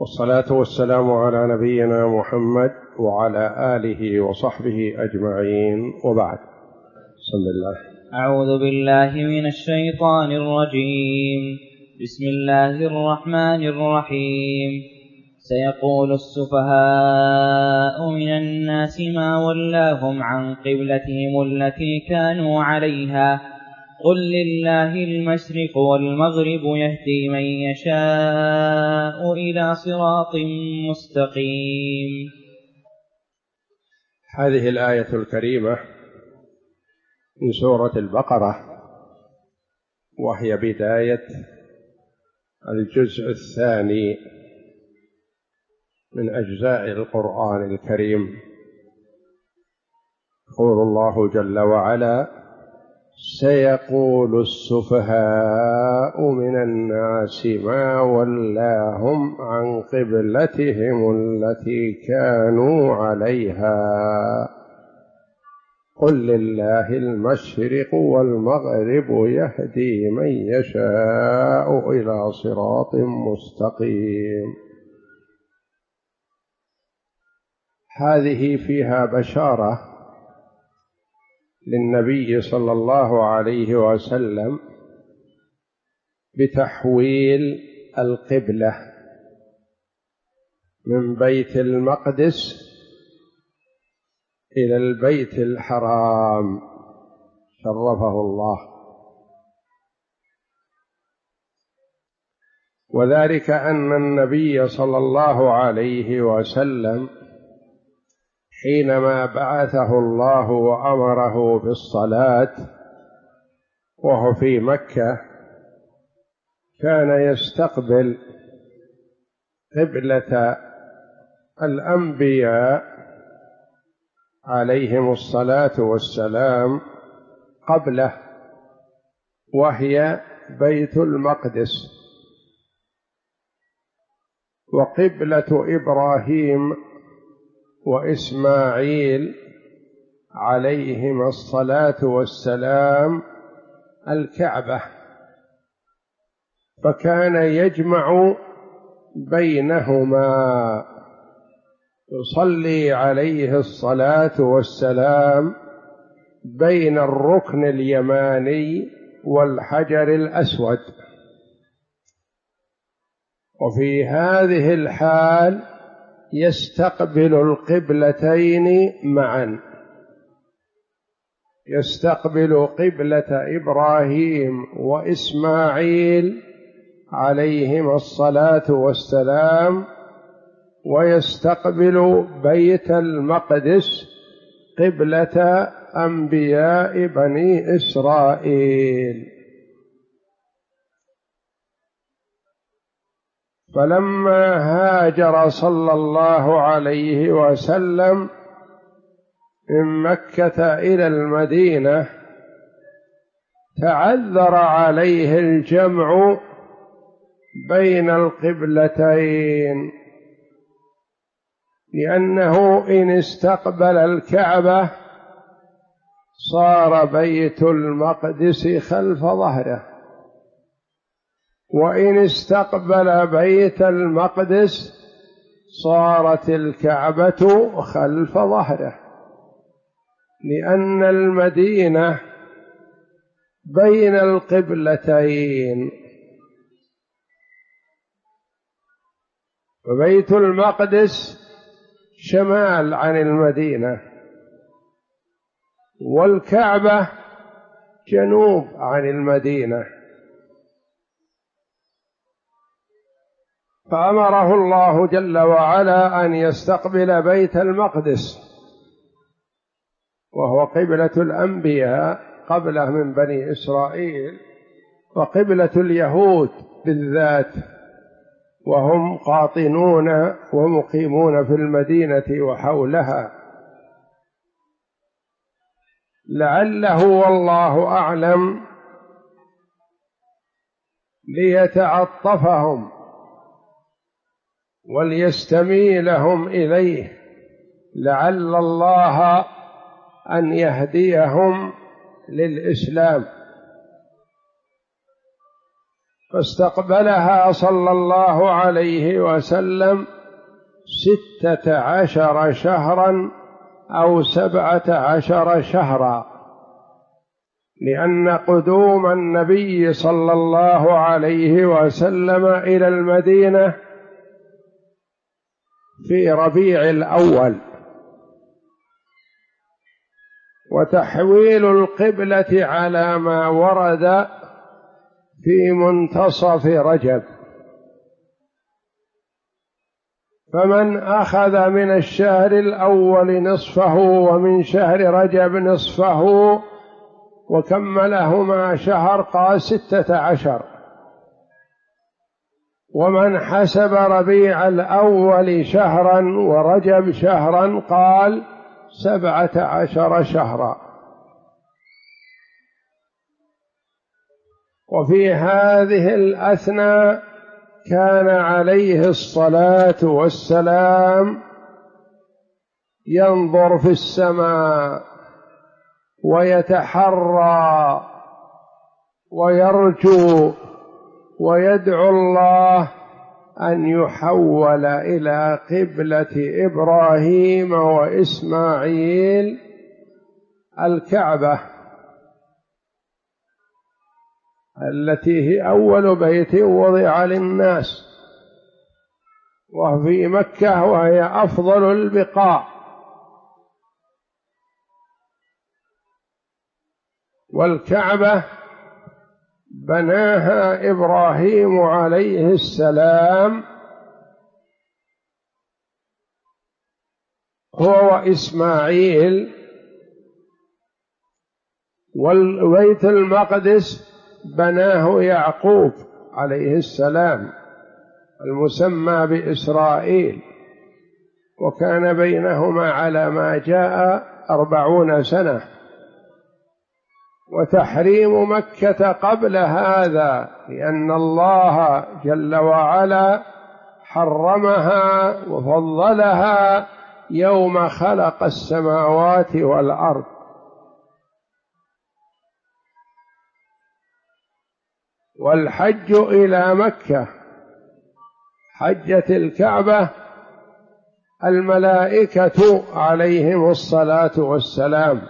والصلاة والسلام على نبينا محمد وعلى آله وصحبه أجمعين، وبعد. بسم الله. أعوذ بالله من الشيطان الرجيم. بسم الله الرحمن الرحيم. سيقول السفهاء من الناس ما ولاهم عن قبلتهم التي كانوا عليها قل لله المشرق والمغرب يهدي من يشاء إلى صراط مستقيم. هذه الآية الكريمة من سورة البقرة، وهي بداية الجزء الثاني من أجزاء القرآن الكريم. يقول الله جل وعلا: سيقول السفهاء من الناس ما ولاهم عن قبلتهم التي كانوا عليها قل لله المشرق والمغرب يهدي من يشاء إلى صراط مستقيم. هذه فيها بشارة للنبي صلى الله عليه وسلم بتحويل القبلة من بيت المقدس إلى البيت الحرام شرفه الله، وذلك أن النبي صلى الله عليه وسلم حينما بعثه الله وأمره بالصلاة وهو في مكة كان يستقبل قبلة الأنبياء عليهم الصلاة والسلام قبله، وهي بيت المقدس. وقبلة إبراهيم وإسماعيل عليهما الصلاة والسلام الكعبة، فكان يجمع بينهما، يصلي عليه الصلاة والسلام بين الركن اليماني والحجر الأسود. وفي هذه الحال يستقبل القبلتين معا، يستقبل قبلة إبراهيم وإسماعيل عليهما الصلاة والسلام، ويستقبل بيت المقدس قبلة أنبياء بني إسرائيل. فلما هاجر صلى الله عليه وسلم من مكة إلى المدينة تعذر عليه الجمع بين القبلتين، لأنه إن استقبل الكعبة صار بيت المقدس خلف ظهره، وإن استقبل بيت المقدس صارت الكعبة خلف ظهره، لأن المدينة بين القبلتين، وبيت المقدس شمال عن المدينة، والكعبة جنوب عن المدينة. فأمره الله جل وعلا أن يستقبل بيت المقدس، وهو قبلة الأنبياء قبله من بني إسرائيل، وقبلة اليهود بالذات، وهم قاطنون ومقيمون في المدينة وحولها، لعله والله أعلم ليتعطفهم وليستميلهم إليه، لعل الله أن يهديهم للإسلام. فاستقبلها صلى الله عليه وسلم 16 شهرا أو 17 شهرا، لأن قدوم النبي صلى الله عليه وسلم إلى المدينة في ربيع الأول، وتحويل القبلة على ما ورد في منتصف رجب، فمن أخذ من الشهر الأول نصفه ومن شهر رجب نصفه وكملهما شهر قال 16، ومن حسب ربيع الأول شهرا ورجب شهرا قال 17 شهرا. وفي هذه الأثناء كان عليه الصلاة والسلام ينظر في السماء ويتحرى ويرجو ويدعو الله أن يحول إلى قبلة إبراهيم وإسماعيل الكعبة التي هي أول بيت وضع للناس، وفي مكة وهي أفضل البقاع. والكعبة بناها إبراهيم عليه السلام هو وإسماعيل، والبيت المقدس بناه يعقوب عليه السلام المسمى بإسرائيل، وكان بينهما على ما جاء 40 سنة. وتحريم مكة قبل هذا لأن الله جل وعلا حرمها وفضلها يوم خلق السماوات والأرض. والحج إلى مكة حجة الكعبة الملائكة عليهم الصلاة والسلام،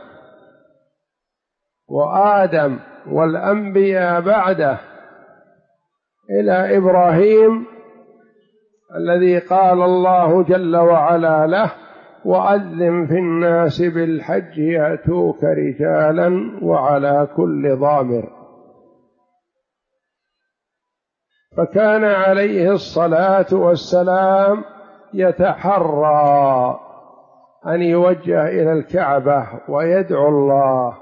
وآدم والأنبياء بعده إلى إبراهيم الذي قال الله جل وعلا له: وأذن في الناس بالحج يأتوك رجالا وعلى كل ضامر. فكان عليه الصلاة والسلام يتحرى أن يوجه إلى الكعبة ويدعو الله.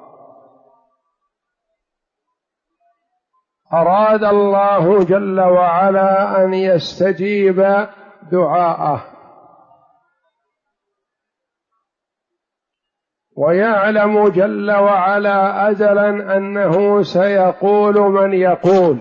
أراد الله جل وعلا أن يستجيب دعاءه، ويعلم جل وعلا أزلا أنه سيقول من يقول،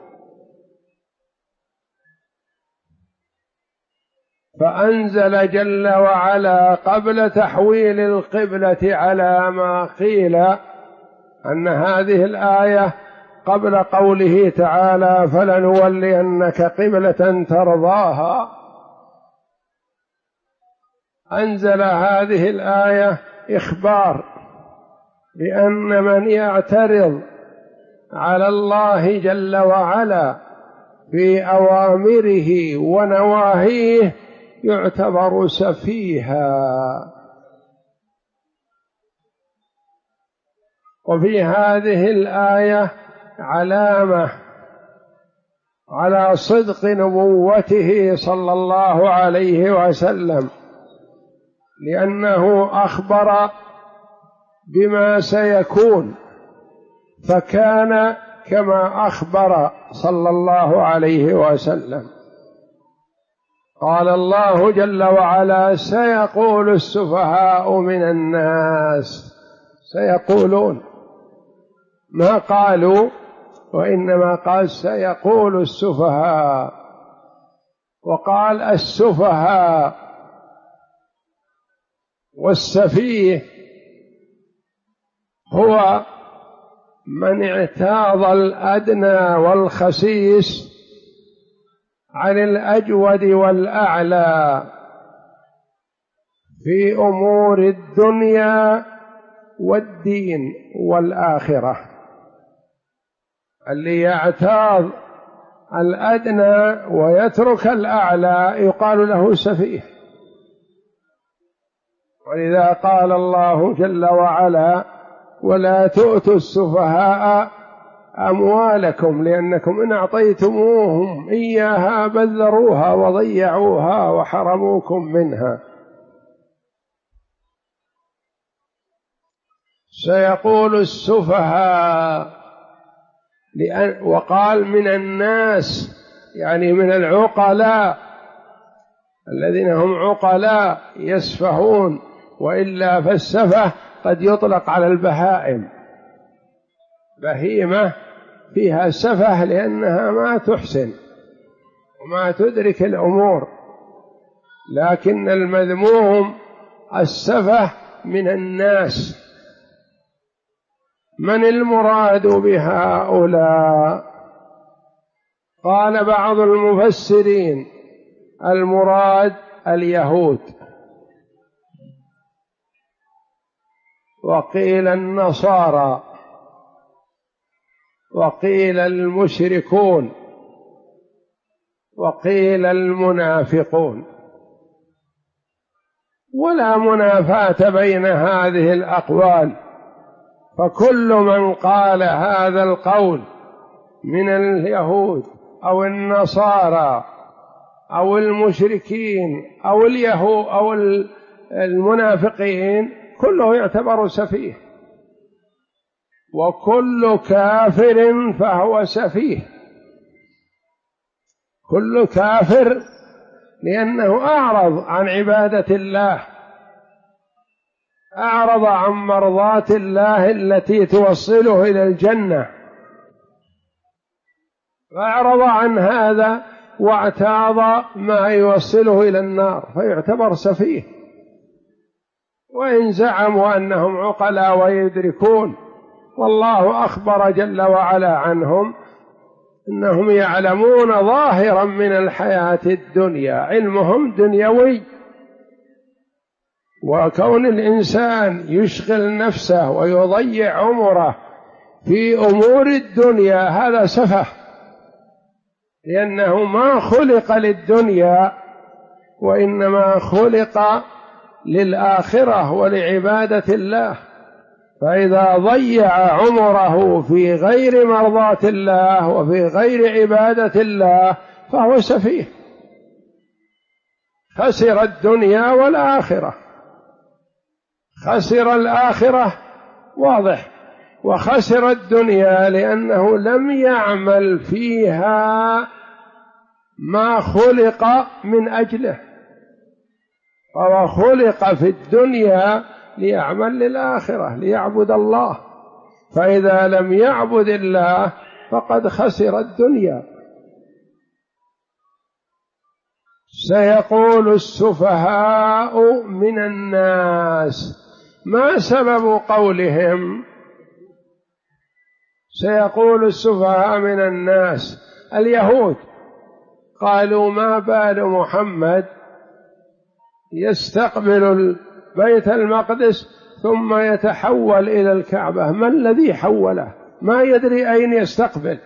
فأنزل جل وعلا قبل تحويل القبلة على ما قيل أن هذه الآية قبل قوله تعالى: فلنولينك قبلة ترضاها، أنزل هذه الآية إخبار بأن من يعترض على الله جل وعلا في أوامره ونواهيه يعتبر سفيها. وفي هذه الآية علامة على صدق نبوته صلى الله عليه وسلم، لأنه أخبر بما سيكون، فكان كما أخبر صلى الله عليه وسلم. قال الله جل وعلا: سيقول السفهاء من الناس. سيقولون، ما قالوا، وإنما قال سيقول السفهاء، وقال السفهاء. والسفيه هو من اعتاض الأدنى والخسيس عن الأجود والأعلى في أمور الدنيا والدين والآخرة. اللي يعتاض الأدنى ويترك الأعلى يقال له سفيه. ولذا قال الله جل وعلا: ولا تؤتوا السفهاء أموالكم لأنكم إن أعطيتموهم إياها بذروها وضيعوها وحرموكم منها. سيقول السفهاء، وقال من الناس يعني من العقلاء الذين هم عقلاء يسفهون، وإلا فالسفه قد يطلق على البهائم. بهيمة فيها سفه لأنها ما تحسن وما تدرك الأمور، لكن المذموم السفه من الناس. من المراد بهؤلاء؟ قال بعض المفسرين: المراد اليهود، وقيل النصارى، وقيل المشركون، وقيل المنافقون. ولا منافاة بين هذه الأقوال، فكل من قال هذا القول من اليهود أو النصارى أو المشركين أو اليهود أو المنافقين كله يعتبر سفيه، وكل كافر فهو سفيه. كل كافر لأنه أعرض عن عبادة الله، أعرض عن مرضات الله التي توصله إلى الجنة، فأعرض عن هذا واعتاض ما يوصله إلى النار، فيعتبر سفيه. وإن زعموا أنهم عقلاء ويدركون، والله أخبر جل وعلا عنهم أنهم يعلمون ظاهرا من الحياة الدنيا، علمهم دنيوي. وكون الإنسان يشغل نفسه ويضيع عمره في أمور الدنيا هذا سفه، لأنه ما خلق للدنيا وإنما خلق للآخرة ولعبادة الله. فإذا ضيع عمره في غير مرضاة الله وفي غير عبادة الله فهو سفيه، خسر الدنيا والآخرة. خسر الآخرة واضح، وخسر الدنيا لأنه لم يعمل فيها ما خلق من أجله، فهو خلق في الدنيا ليعمل للآخرة ليعبد الله، فإذا لم يعبد الله فقد خسر الدنيا. سيقول السفهاء من الناس. ما سبب قولهم سيقول السفهاء من الناس؟ اليهود قالوا: ما بال محمد يستقبل بيت المقدس ثم يتحول إلى الكعبة؟ ما الذي حوله؟ ما يدري أين يستقبل.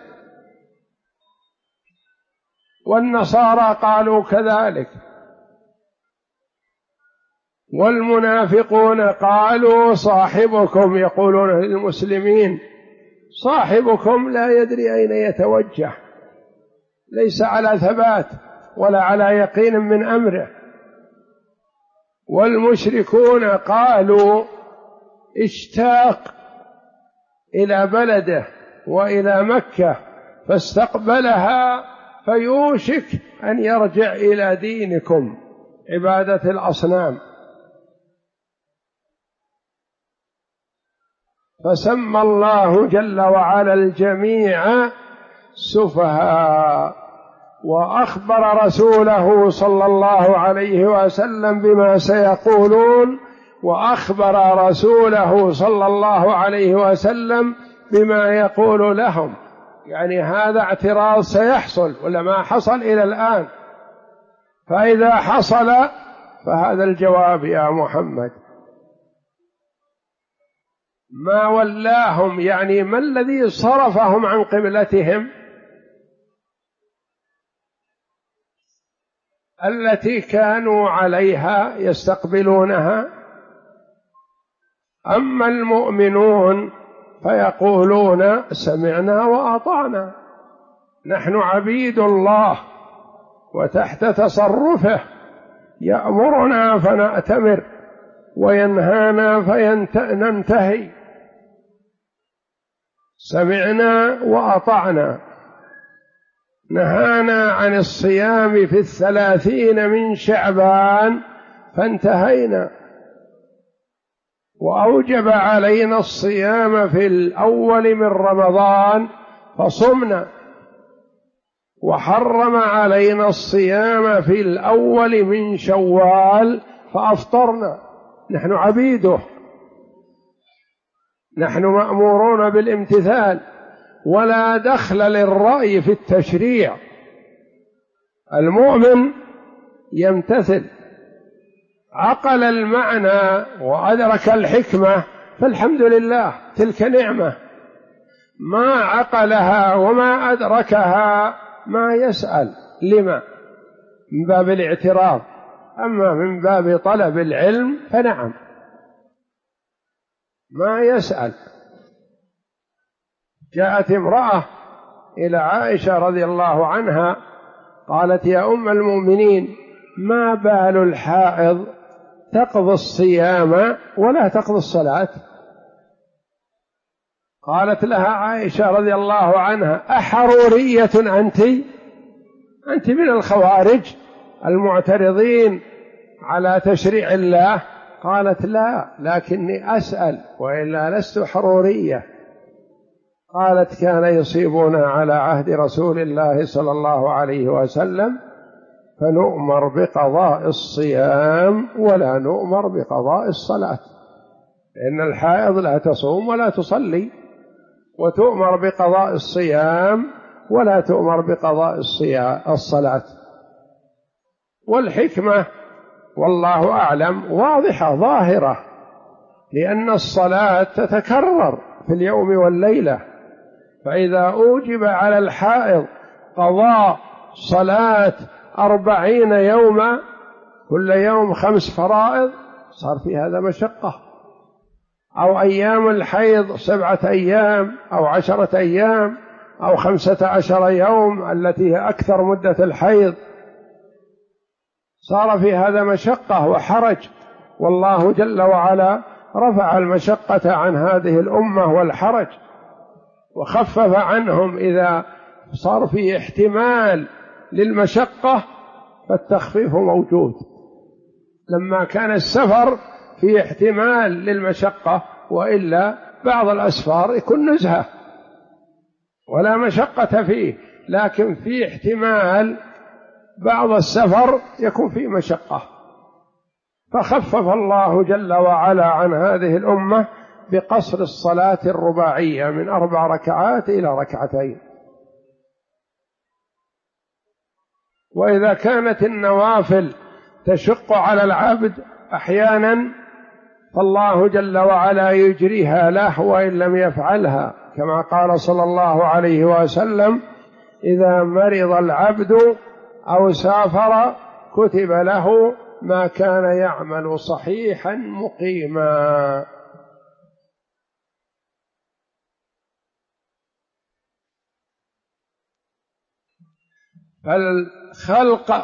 والنصارى قالوا كذلك، والمنافقون قالوا: صاحبكم، يقولون للمسلمين: صاحبكم لا يدري أين يتوجه، ليس على ثبات ولا على يقين من أمره. والمشركون قالوا: اشتاق إلى بلده وإلى مكة فاستقبلها، فيوشك أن يرجع إلى دينكم عبادة الأصنام. فسمى الله جل وعلا الجميع سفهاء، وأخبر رسوله صلى الله عليه وسلم بما سيقولون، وأخبر رسوله صلى الله عليه وسلم بما يقول لهم، يعني هذا اعتراض سيحصل ولا ما حصل إلى الآن، فإذا حصل فهذا الجواب يا محمد. ما ولاهم يعني ما الذي صرفهم عن قبلتهم التي كانوا عليها يستقبلونها. أما المؤمنون فيقولون سمعنا وأطعنا، نحن عبيد الله وتحت تصرفه، يأمرنا فنأتمر وينهانا فننتهي، سمعنا وأطعنا. نهانا عن الصيام في 30 من شعبان فانتهينا، وأوجب علينا الصيام في الأول من رمضان فصمنا، وحرم علينا الصيام في الأول من شوال فأفطرنا. نحن عبيده، نحن مأمورون بالامتثال، ولا دخل للرأي في التشريع. المؤمن يمتثل، عقل المعنى وأدرك الحكمة فالحمد لله، تلك نعمة. ما عقلها وما أدركها ما يسأل لما، من باب الاعتراض. أما من باب طلب العلم فنعم ما يسأل. جاءت امرأة إلى عائشة رضي الله عنها قالت يا أم المؤمنين ما بال الحائض تقضي الصيام ولا تقضي الصلاة؟ قالت لها عائشة رضي الله عنها أحرورية أنت من الخوارج المعترضين على تشريع الله؟ قالت لا، لكني أسأل وإلا لست حرورية. قالت كان يصيبنا على عهد رسول الله صلى الله عليه وسلم فنؤمر بقضاء الصيام ولا نؤمر بقضاء الصلاة، لأن الحائض لا تصوم ولا تصلي، وتؤمر بقضاء الصيام ولا تؤمر بقضاء الصلاة. والحكمة والله أعلم واضحة ظاهرة، لأن الصلاة تتكرر في اليوم والليلة، فإذا أوجب على الحائض قضاء صلاة 40 يوما كل يوم 5 فرائض صار في هذا مشقة، أو أيام الحيض 7 أيام أو 10 أيام أو 15 يوم التي هي أكثر مدة الحيض، صار في هذا مشقة وحرج. والله جل وعلا رفع المشقة عن هذه الأمة والحرج وخفف عنهم إذا صار في احتمال للمشقة، فالتخفيف موجود. لما كان السفر في احتمال للمشقة، وإلا بعض الأسفار يكون نزهة ولا مشقة فيه، لكن في احتمال بعض السفر يكون فيه مشقة، فخفف الله جل وعلا عن هذه الأمة بقصر الصلاة الرباعية من 4 ركعات إلى 2 ركعات. وإذا كانت النوافل تشق على العبد أحيانا فالله جل وعلا يجريها له وإن لم يفعلها، كما قال صلى الله عليه وسلم إذا مرض العبد أو سافر كتب له ما كان يعمل صحيحا مقيما. فالخلق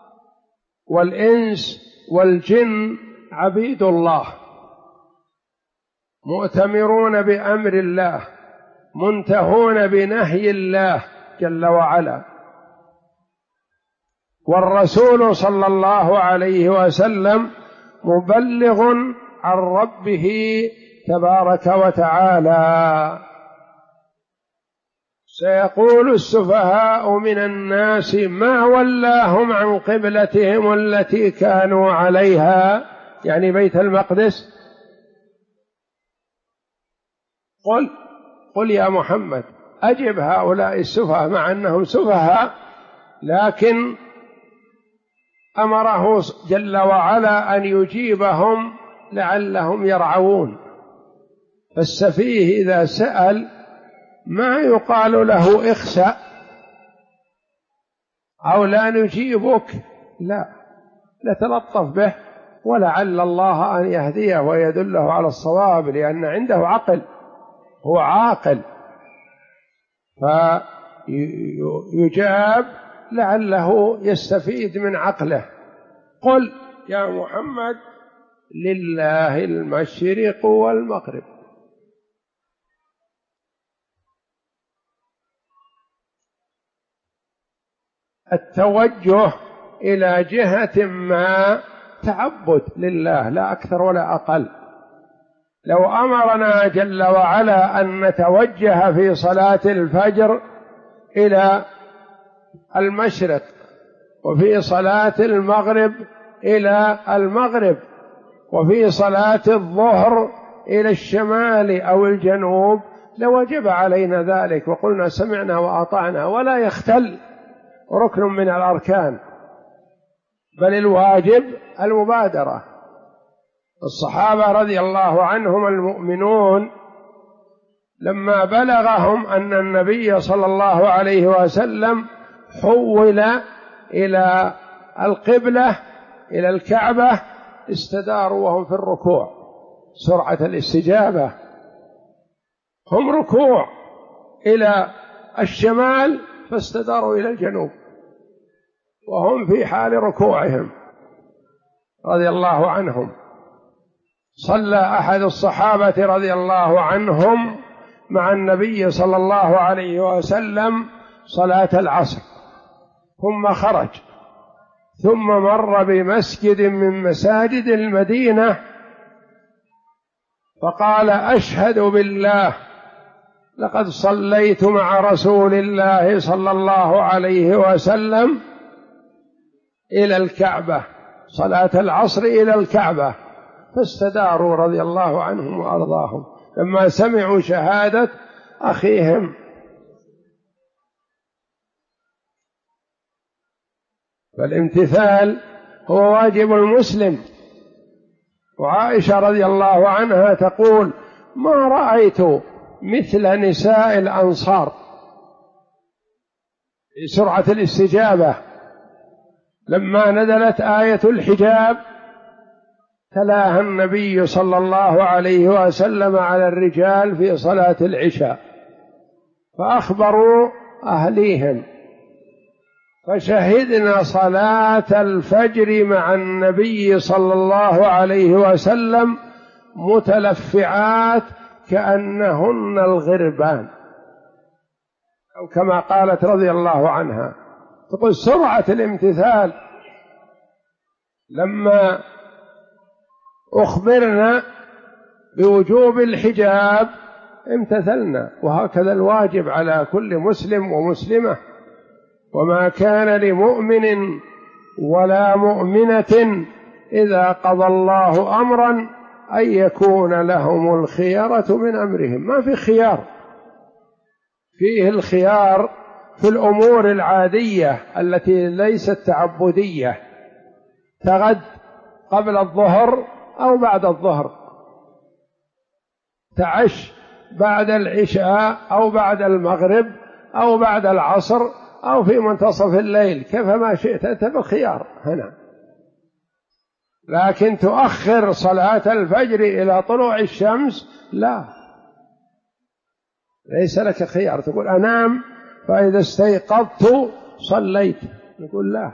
والإنس والجن عبيد الله مؤتمرون بأمر الله منتهون بنهي الله جل وعلا، والرسول صلى الله عليه وسلم مبلغ عن ربه تبارك وتعالى. سيقول السفهاء من الناس ما ولاهم عن قبلتهم التي كانوا عليها، يعني بيت المقدس. قل يا محمد أجب هؤلاء السفهاء، مع أنهم سفهاء لكن أمره جل وعلا أن يجيبهم لعلهم يرعون. فالسفيه إذا سأل ما يقال له اخسأ أو لا نجيبك، لا، نتلطف به ولعل الله أن يهديه ويدله على الصواب، لأن عنده عقل، هو عاقل، فيجاب لعله يستفيد من عقله. قل يا محمد لله المشرق والمغرب. التوجه إلى جهة ما تعبد لله لا أكثر ولا أقل. لو أمرنا جل وعلا أن نتوجه في صلاة الفجر إلى المشرق، وفي صلاة المغرب إلى المغرب، وفي صلاة الظهر إلى الشمال أو الجنوب، لوجب علينا ذلك وقلنا سمعنا وأطعنا، ولا يختل ركن من الأركان، بل الواجب المبادرة. الصحابة رضي الله عنهم المؤمنون لما بلغهم أن النبي صلى الله عليه وسلم حول إلى القبلة إلى الكعبة استداروا وهم في الركوع، سرعة الاستجابة، هم ركوع إلى الشمال فاستداروا إلى الجنوب وهم في حال ركوعهم رضي الله عنهم. صلى أحد الصحابة رضي الله عنهم مع النبي صلى الله عليه وسلم صلاة العصر، ثم خرج، ثم مر بمسجد من مساجد المدينة فقال أشهد بالله لقد صليت مع رسول الله صلى الله عليه وسلم إلى الكعبة، صلاة العصر إلى الكعبة، فاستداروا رضي الله عنهم وأرضاهم لما سمعوا شهادة أخيهم. فالامتثال هو واجب المسلم. وعائشة رضي الله عنها تقول ما رأيت مثل نساء الأنصار بسرعة الاستجابة. لما نزلت آية الحجاب تلاها النبي صلى الله عليه وسلم على الرجال في صلاة العشاء، فأخبروا أهليهم، فشهدنا صلاة الفجر مع النبي صلى الله عليه وسلم متلفعات كأنهن الغربان، أو كما قالت رضي الله عنها. تقول سرعة الامتثال، لما أخبرنا بوجوب الحجاب امتثلنا، وهكذا الواجب على كل مسلم ومسلمة. وما كان لمؤمن ولا مؤمنة إذا قضى الله أمرا أن يكون لهم الخيرة من أمرهم. ما في خيار، فيه الخيار في الأمور العادية التي ليست تعبدية، تغد قبل الظهر أو بعد الظهر، تعش بعد العشاء أو بعد المغرب أو بعد العصر أو في منتصف الليل، كيفما شئت أنت بالخيار هنا. لكن تؤخر صلاة الفجر إلى طلوع الشمس لا، ليس لك خيار تقول أنام فإذا استيقظت صليت، نقول لا،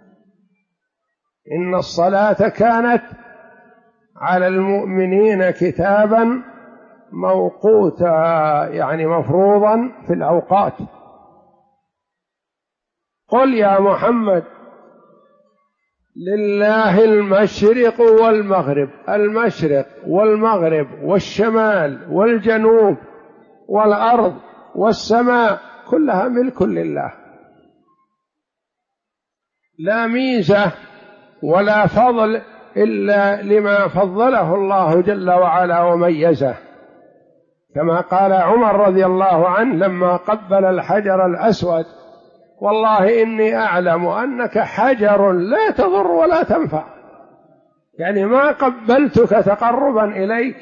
إن الصلاة كانت على المؤمنين كتابا موقوتا، يعني مفروضا في الأوقات. قل يا محمد لله المشرق والمغرب، المشرق والمغرب والشمال والجنوب والأرض والسماء كلها ملك لله، لا ميزة ولا فضل إلا لما فضله الله جل وعلا وميزه. كما قال عمر رضي الله عنه لما قبل الحجر الأسود: والله إني أعلم أنك حجر لا تضر ولا تنفع، يعني ما قبلتك تقربا إليك،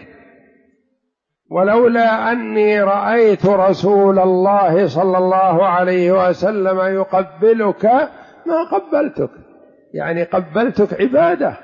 ولولا أني رأيت رسول الله صلى الله عليه وسلم يقبلك ما قبلتك، يعني قبلتك عبادة،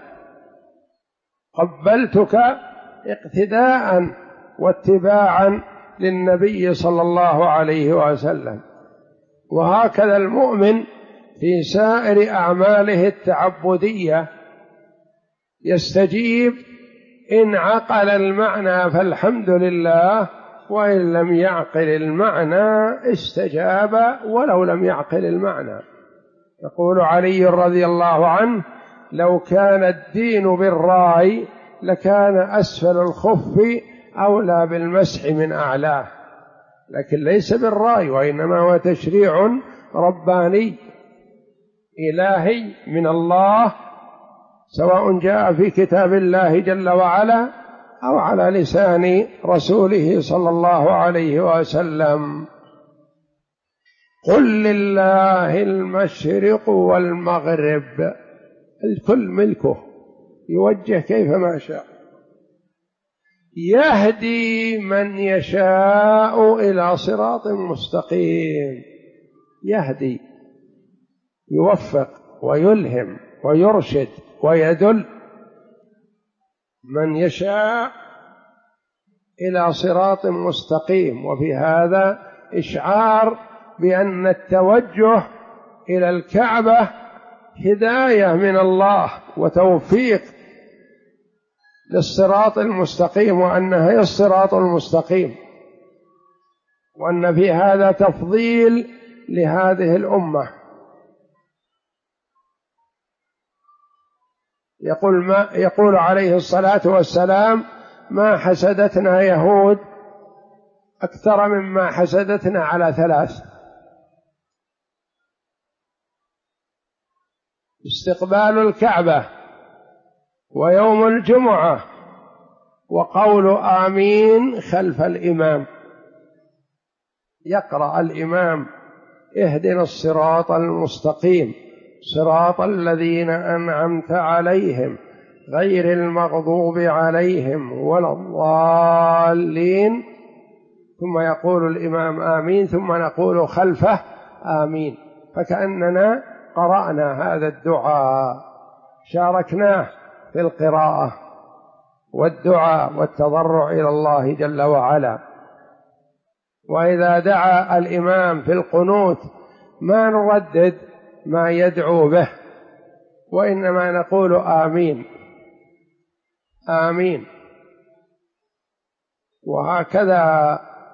قبلتك اقتداء واتباعا للنبي صلى الله عليه وسلم. وهكذا المؤمن في سائر أعماله التعبدية يستجيب، إن عقل المعنى فالحمد لله، وإن لم يعقل المعنى استجاب ولو لم يعقل المعنى. يقول علي رضي الله عنه: لو كان الدين بالرأي لكان أسفل الخف أولى بالمسح من أعلاه، لكن ليس بالرأي، وإنما هو تشريع رباني إلهي من الله، سواء جاء في كتاب الله جل وعلا أو على لسان رسوله صلى الله عليه وسلم. قل لله المشرق والمغرب، الكل ملكه، يوجه كيفما شاء، يهدي من يشاء إلى صراط مستقيم. يهدي، يوفق ويلهم ويرشد ويدل من يشاء إلى صراط مستقيم. وفي هذا إشعار بأن التوجه إلى الكعبة هداية من الله وتوفيق للصراط المستقيم، وأنها هي الصراط المستقيم، وأن في هذا تفضيل لهذه الأمة. يقول عليه الصلاة والسلام: ما حسدتنا يهود أكثر مما حسدتنا على 3: استقبال الكعبة، ويوم الجمعة، وقول آمين خلف الإمام. يقرأ الإمام: اهدنا الصراط المستقيم صراط الذين أنعمت عليهم غير المغضوب عليهم ولا الضالين، ثم يقول الإمام آمين، ثم نقول خلفه آمين، فكأننا قرأنا هذا الدعاء، شاركناه في القراءة والدعاء والتضرع إلى الله جل وعلا. وإذا دعا الإمام في القنوت ما نردد ما يدعو به، وإنما نقول آمين آمين. وهكذا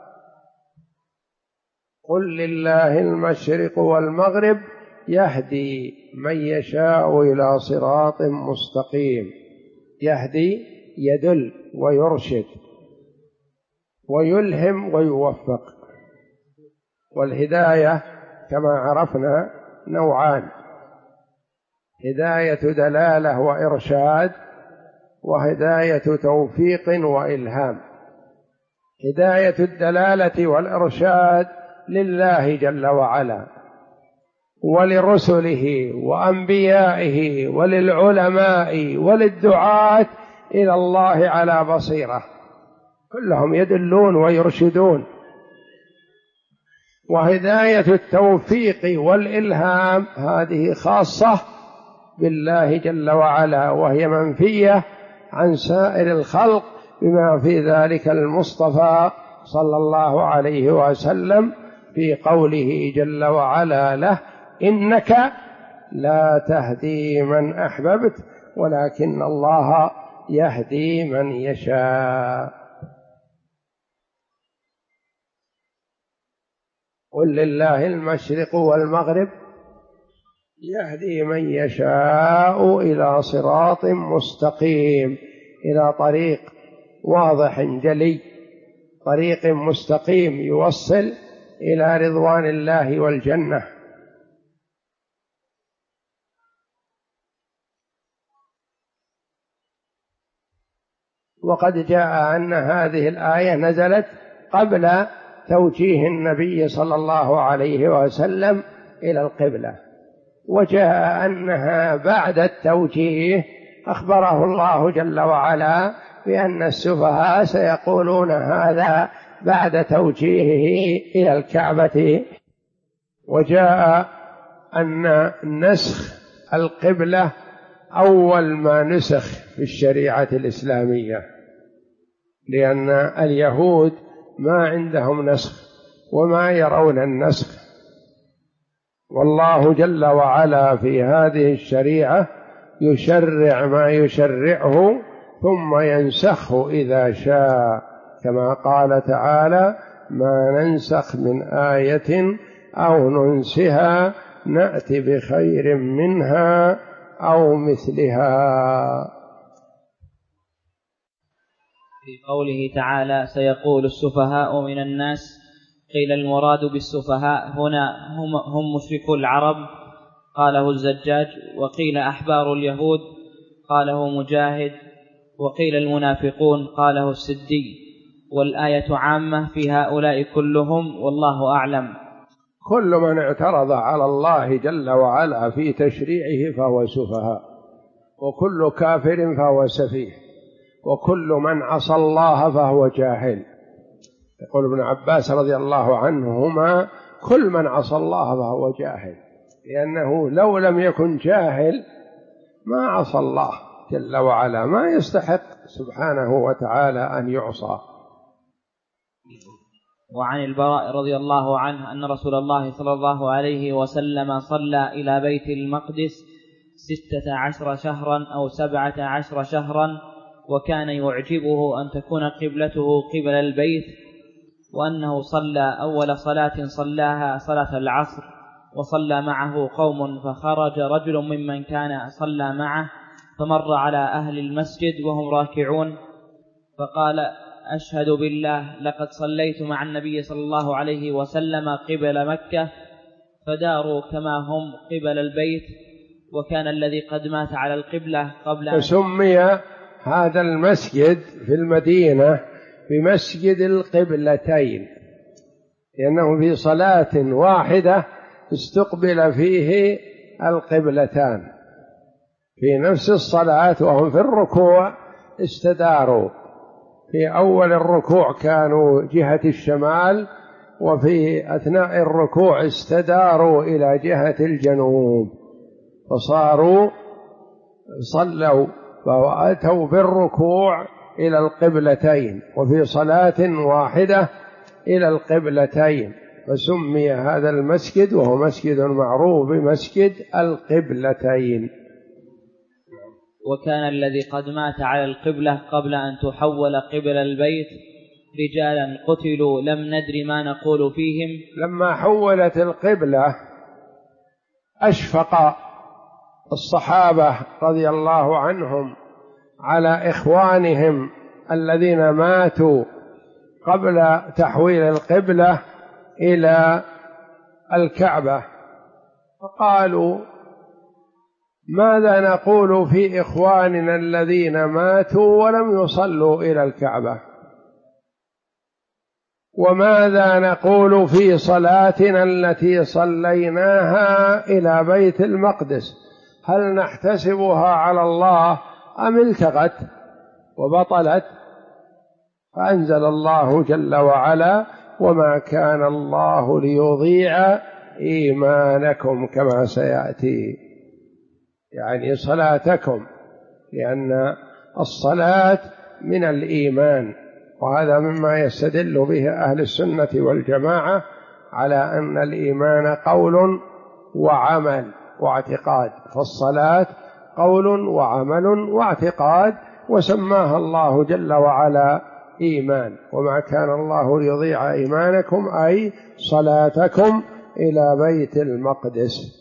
قل لله المشرق والمغرب يهدي من يشاء إلى صراط مستقيم. يهدي، يدل ويرشد ويلهم ويوفق. والهداية كما عرفنا نوعان: هداية دلالة وإرشاد، وهداية توفيق وإلهام. هداية الدلالة والإرشاد لله جل وعلا ولرسله وأنبيائه وللعلماء وللدعاة إلى الله على بصيرة، كلهم يدلون ويرشدون. وهداية التوفيق والإلهام هذه خاصة بالله جل وعلا، وهي منفية عن سائر الخلق، بما في ذلك المصطفى صلى الله عليه وسلم في قوله جل وعلا له: إنك لا تهدي من أحببت ولكن الله يهدي من يشاء. قل لله المشرق والمغرب يهدي من يشاء إلى صراط مستقيم، إلى طريق واضح جلي، طريق مستقيم يوصل إلى رضوان الله والجنة. وقد جاء أن هذه الآية نزلت قبل توجيه النبي صلى الله عليه وسلم إلى القبلة، وجاء أنها بعد التوجيه أخبره الله جل وعلا بأن السفهاء سيقولون هذا بعد توجيهه إلى الكعبة. وجاء أن نسخ القبلة أول ما نسخ في الشريعة الإسلامية، لأن اليهود ما عندهم نسخ وما يرون النسخ، والله جل وعلا في هذه الشريعة يشرع ما يشرعه ثم ينسخه إذا شاء، كما قال تعالى: ما ننسخ من آية أو ننسها نأتي بخير منها أو مثلها. في قوله تعالى: سيقول السفهاء من الناس، قيل المراد بالسفهاء هنا هم مشركو العرب، قاله الزجاج، وقيل أحبار اليهود، قاله مجاهد، وقيل المنافقون، قاله السدي، والآية عامة في هؤلاء كلهم، والله أعلم. كل من اعترض على الله جل وعلا في تشريعه فهو سفهاء، وكل كافر فهو سفيه، وكل من عصى الله فهو جاهل. يقول ابن عباس رضي الله عنهما: كل من عصى الله فهو جاهل، لأنه لو لم يكن جاهل ما عصى الله جل وعلا، ما يستحق سبحانه وتعالى أن يعصى. وعن البراء رضي الله عنه أن رسول الله صلى الله عليه وسلم صلى إلى بيت المقدس 16 شهرا أو 17 شهرا، وكان يعجبه أن تكون قبلته قبل البيت، وأنه صلى أول صلاة صلاها صلاة العصر، وصلى معه قوم، فخرج رجل ممن كان صلى معه فمر على أهل المسجد وهم راكعون، فقال: أشهد بالله لقد صليت مع النبي صلى الله عليه وسلم قبل مكة، فداروا كما هم قبل البيت، وكان الذي قد مات على القبلة قبل أن فسمي هذا المسجد في المدينة بمسجد القبلتين، لأنه في صلاة واحدة استقبل فيه القبلتان في نفس الصلاة، وهم في الركوع استداروا، في أول الركوع كانوا جهة الشمال، وفي أثناء الركوع استداروا إلى جهة الجنوب، فصاروا صلوا وأتوا بالركوع إلى القبلتين، وفي صلاة واحدة إلى القبلتين، فسمي هذا المسجد وهو مسجد معروف بمسجد القبلتين. وكان الذي قد مات على القبلة قبل أن تحول قبل البيت رجالا قتلوا لم ندري ما نقول فيهم. لما حولت القبلة أشفق الصحابة رضي الله عنهم على إخوانهم الذين ماتوا قبل تحويل القبلة إلى الكعبة، فقالوا: ماذا نقول في إخواننا الذين ماتوا ولم يصلوا إلى الكعبة؟ وماذا نقول في صلاتنا التي صليناها إلى بيت المقدس؟ هل نحتسبها على الله أم التغت وبطلت؟ فأنزل الله جل وعلا: وما كان الله ليضيع إيمانكم، كما سيأتي، يعني صلاتكم، لأن الصلاة من الإيمان، وهذا مما يستدل به أهل السنة والجماعة على أن الإيمان قول وعمل واعتقاد، فالصلاة قول وعمل واعتقاد، وسماها الله جل وعلا إيمان. وما كان الله ليضيع إيمانكم أي صلاتكم إلى بيت المقدس.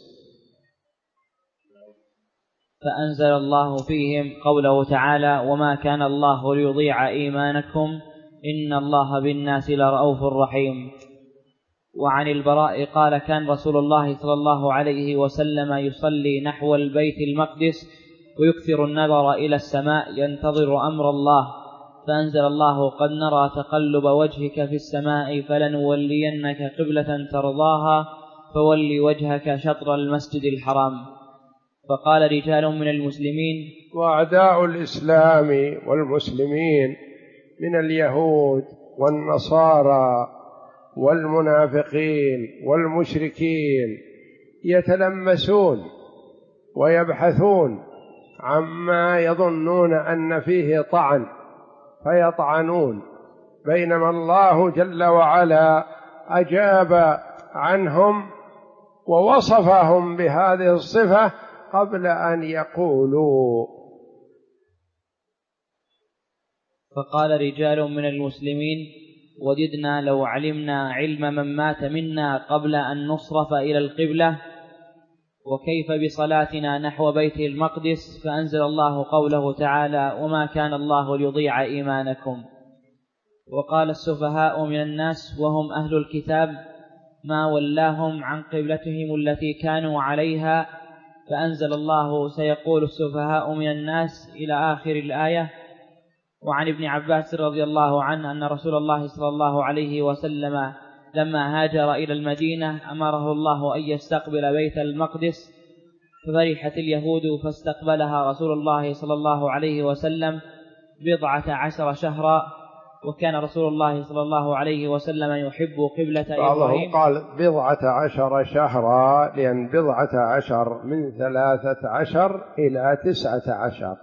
فأنزل الله فيهم قوله تعالى: وما كان الله ليضيع إيمانكم إن الله بالناس لرؤوف رحيم. وعن البراء قال: كان رسول الله صلى الله عليه وسلم يصلي نحو البيت المقدس ويكثر النظر إلى السماء ينتظر أمر الله، فأنزل الله: قد نرى تقلب وجهك في السماء فلنولينك قبلة ترضاها فول وجهك شطر المسجد الحرام. فقال رجال من المسلمين: وأعداء الإسلام والمسلمين من اليهود والنصارى والمنافقين والمشركين يتلمسون ويبحثون عما يظنون أن فيه طعن فيطعنون، بينما الله جل وعلا أجاب عنهم ووصفهم بهذه الصفة قبل أن يقولوا. فقال رجال من المسلمين: وددنا لو علمنا علم من مات منا قبل أن نصرف إلى القبلة، وكيف بصلاتنا نحو بيت المقدس؟ فأنزل الله قوله تعالى: وما كان الله ليضيع إيمانكم. وقال السفهاء من الناس وهم أهل الكتاب: ما ولاهم عن قبلتهم التي كانوا عليها. فأنزل الله: سيقول السفهاء من الناس إلى آخر الآية. وعن ابن عباس رضي الله عنه أن رسول الله صلى الله عليه وسلم لما هاجر إلى المدينة أمره الله أن يستقبل بيت المقدس، ففرحت اليهود فاستقبلها رسول الله صلى الله عليه وسلم 17 شهرا، وكان رسول الله صلى الله عليه وسلم يحب قبلة إبراهيم. بعضهم قال 17 شهرا لأن 17 من 13 إلى 19،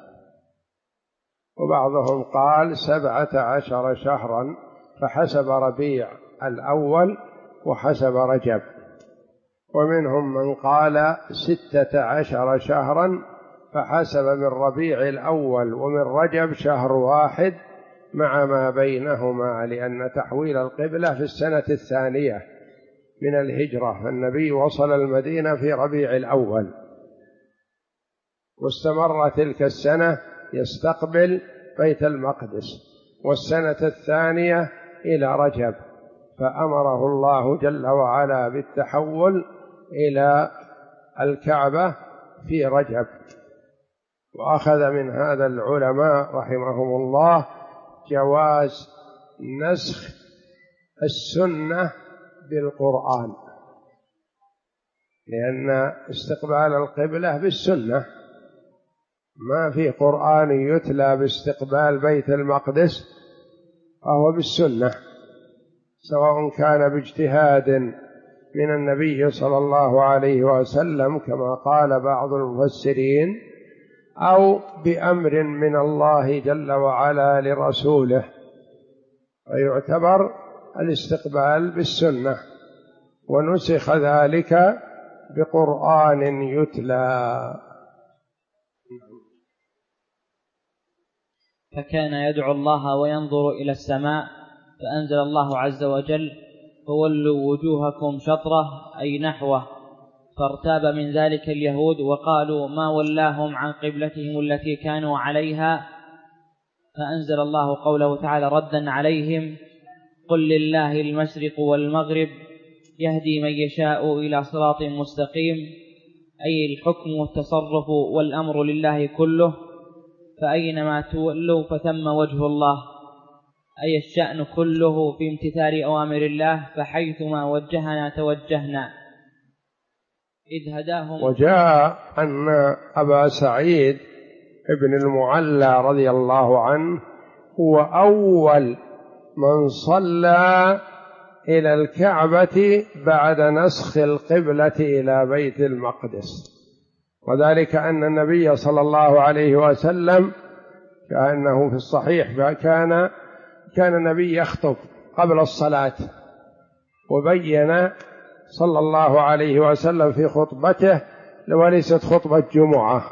وبعضهم قال 17 شهرا فحسب ربيع الأول وحسب رجب، ومنهم من قال 16 شهرا فحسب من ربيع الأول ومن رجب شهر واحد مع ما بينهما، لأن تحويل القبلة في السنة الثانية من الهجرة، فالنبي وصل المدينة في ربيع الأول، واستمر تلك السنة يستقبل بيت المقدس، والسنة الثانية إلى رجب، فأمره الله جل وعلا بالتحول إلى الكعبة في رجب. وأخذ من هذا العلماء رحمهم الله جواز نسخ السنة بالقرآن، لأن استقبال القبلة بالسنة، ما في قرآن يتلى باستقبال بيت المقدس فهو بالسنة، سواء كان باجتهاد من النبي صلى الله عليه وسلم كما قال بعض المفسرين، أو بأمر من الله جل وعلا لرسوله، ويعتبر الاستقبال بالسنة، ونسخ ذلك بقرآن يتلى. فكان يدعو الله وينظر إلى السماء، فأنزل الله عز وجل: فولوا وجوهكم شطره أي نحوه. فارتاب من ذلك اليهود وقالوا: ما ولاهم عن قبلتهم التي كانوا عليها. فأنزل الله قوله تعالى ردا عليهم: قل لله المشرق والمغرب يهدي من يشاء إلى صراط مستقيم، أي الحكم والتصرف والأمر لله كله، فأينما تولوا فثم وجه الله، أي الشأن كله في امتثال أوامر الله، فحيثما وجهنا توجهنا إذ هداهم. وجاء أن أبا سعيد ابن المعلى رضي الله عنه هو أول من صلى إلى الكعبة بعد نسخ القبلة إلى بيت المقدس، وذلك أن النبي صلى الله عليه وسلم كأنه في الصحيح كان النبي يخطب قبل الصلاة، وبين صلى الله عليه وسلم في خطبته وليست خطبة جمعة،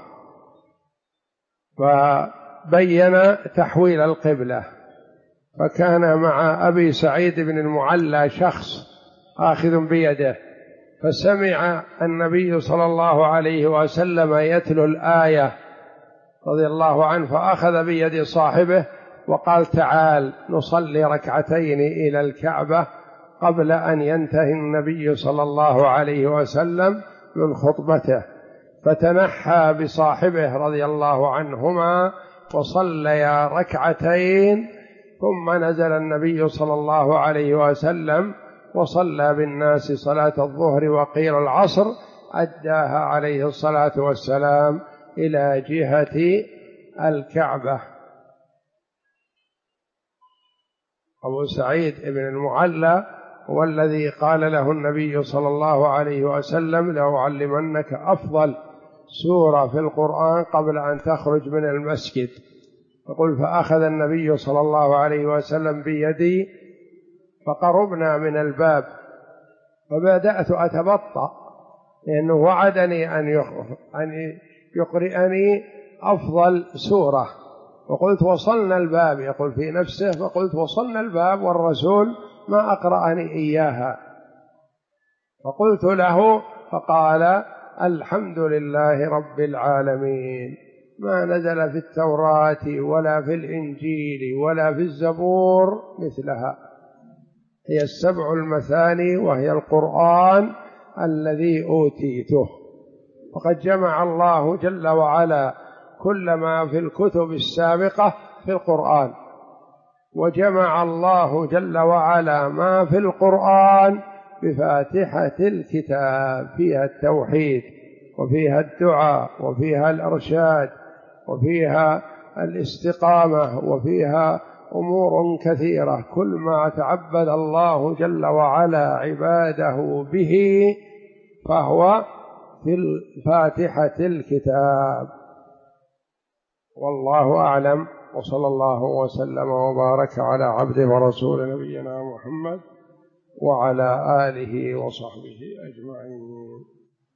فبين تحويل القبلة، فكان مع أبي سعيد بن المعلى شخص آخذ بيده، فسمع النبي صلى الله عليه وسلم يتلو الآية رضي الله عنه، فأخذ بيد صاحبه وقال: تعال نصلي ركعتين إلى الكعبة قبل أن ينتهي النبي صلى الله عليه وسلم من خطبته، فتنحى بصاحبه رضي الله عنهما وصليا ركعتين ثم نزل النبي صلى الله عليه وسلم وصلى بالناس صلاة الظهر وقيل العصر، أداها عليه الصلاة والسلام إلى جهة الكعبة. أبو سعيد بن المعلى هو الذي قال له النبي صلى الله عليه وسلم: لأعلمنك أفضل سورة في القرآن قبل أن تخرج من المسجد. يقول: فأخذ النبي صلى الله عليه وسلم بيدي فقربنا من الباب، فبدأت أتبطأ لأنه وعدني أن يقرئني أفضل سورة، وقلت: وصلنا الباب. يقول في نفسه: فقلت: وصلنا الباب والرسول ما أقرأني إياها. فقلت له، فقال: الحمد لله رب العالمين، ما نزل في التوراة ولا في الإنجيل ولا في الزبور مثلها، هي السبع المثاني وهي القرآن الذي أوتيته. وقد جمع الله جل وعلا كل ما في الكتب السابقة في القرآن، وجمع الله جل وعلا ما في القرآن بفاتحة الكتاب، فيها التوحيد وفيها الدعاء وفيها الإرشاد وفيها الاستقامة وفيها أمور كثيرة. كل ما تعبد الله جل وعلا عباده به فهو في فاتحة الكتاب. والله أعلم، وصلى الله وسلم وبارك على عبده ورسول نبينا محمد وعلى آله وصحبه أجمعين.